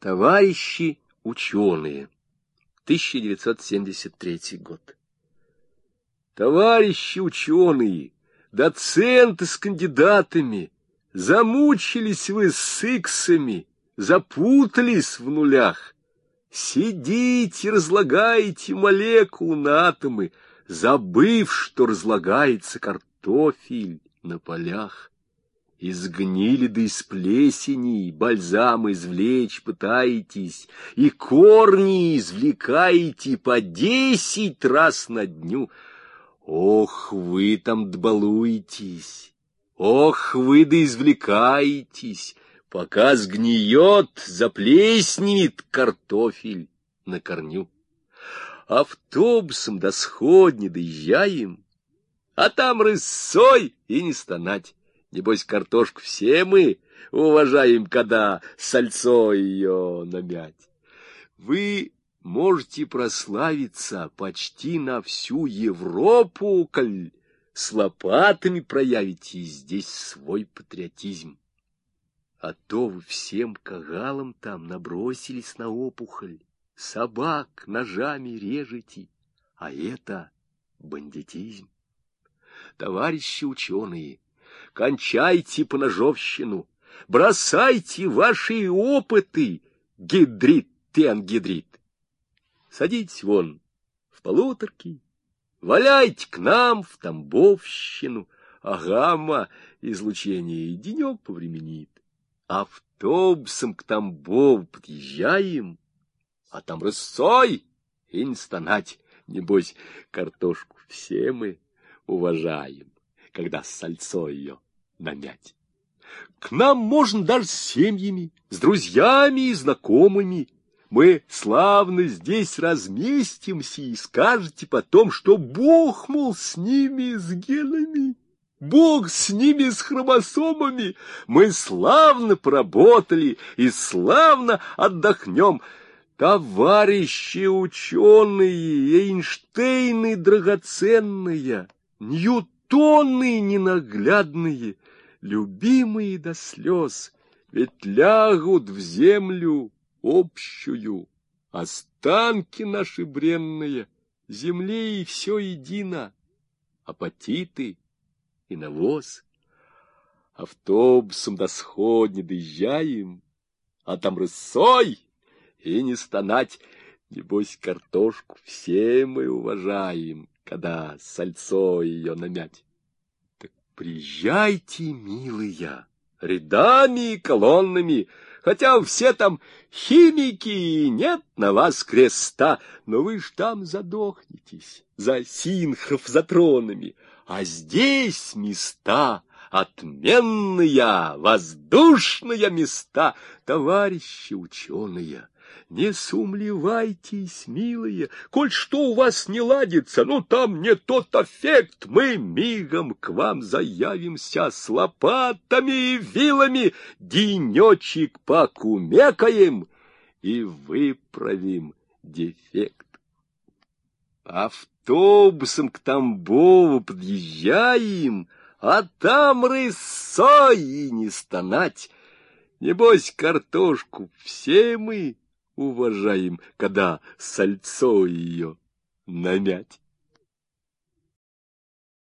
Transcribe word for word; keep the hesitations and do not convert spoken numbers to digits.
Товарищи ученые. тысяча девятьсот семьдесят третий год. Товарищи ученые, доценты с кандидатами, замучились вы с иксами, запутались в нулях. Сидите, разлагаете молекулы на атомы, забыв, что разлагается картофель на полях. Из гнили да из плесени бальзам извлечь пытаетесь, и корни извлекаете по десять раз на дню. Ох, вы там дбалуетесь, ох, вы да извлекаетесь, пока сгниет, заплеснет картофель на корню. Автобусом до Сходни доезжаем, а там рысой и не стонать. Небось, картошку все мы уважаем, когда сальцо ее намять. Вы можете прославиться почти на всю Европу, коль с лопатами проявите здесь свой патриотизм. А то вы всем кагалам там набросились на опухоль, собак ножами режете, а это бандитизм. Товарищи ученые, кончайте поножовщину, бросайте ваши опыты, гидрит и ангидрит. Садитесь вон в полуторки, валяйте к нам в Тамбовщину, а гамма-излучение денек повременит. Автобусом к Тамбову подъезжаем, а там рысцой и не стонать. Небось, картошку все мы уважаем, когда сальцо ее намять. К нам можно даже с семьями, с друзьями и знакомыми. Мы славно здесь разместимся, и скажете потом, что Бог, мол, с ними, с генами, Бог с ними, с хромосомами. Мы славно поработали и славно отдохнем. Товарищи ученые, Эйнштейны драгоценные, Ньютоны ненаглядные, любимые до слез, ведь лягут в землю общую, останки наши бренные, земле и все едино, апатиты и навоз. Автобусом до Сходни доезжаем, а там рысой и не стонать. Небось, картошку все мы уважаем, когда сальцо ее намять. Так приезжайте, милые, рядами и колоннами, хотя все там химики, и нет на вас креста, но вы ж там задохнетесь за синхрофзотронами, а здесь места отменные, воздушные места. Товарищи ученые, не сумлевайтесь, милые, коль что у вас не ладится, ну там не тот эффект, мы мигом к вам заявимся с лопатами и вилами, денечек покумекаем и выправим дефект. Автобусом к Тамбову подъезжаем, а там рысой и не стонать. Небось, картошку все мы уважаем, когда сальцо ее намять.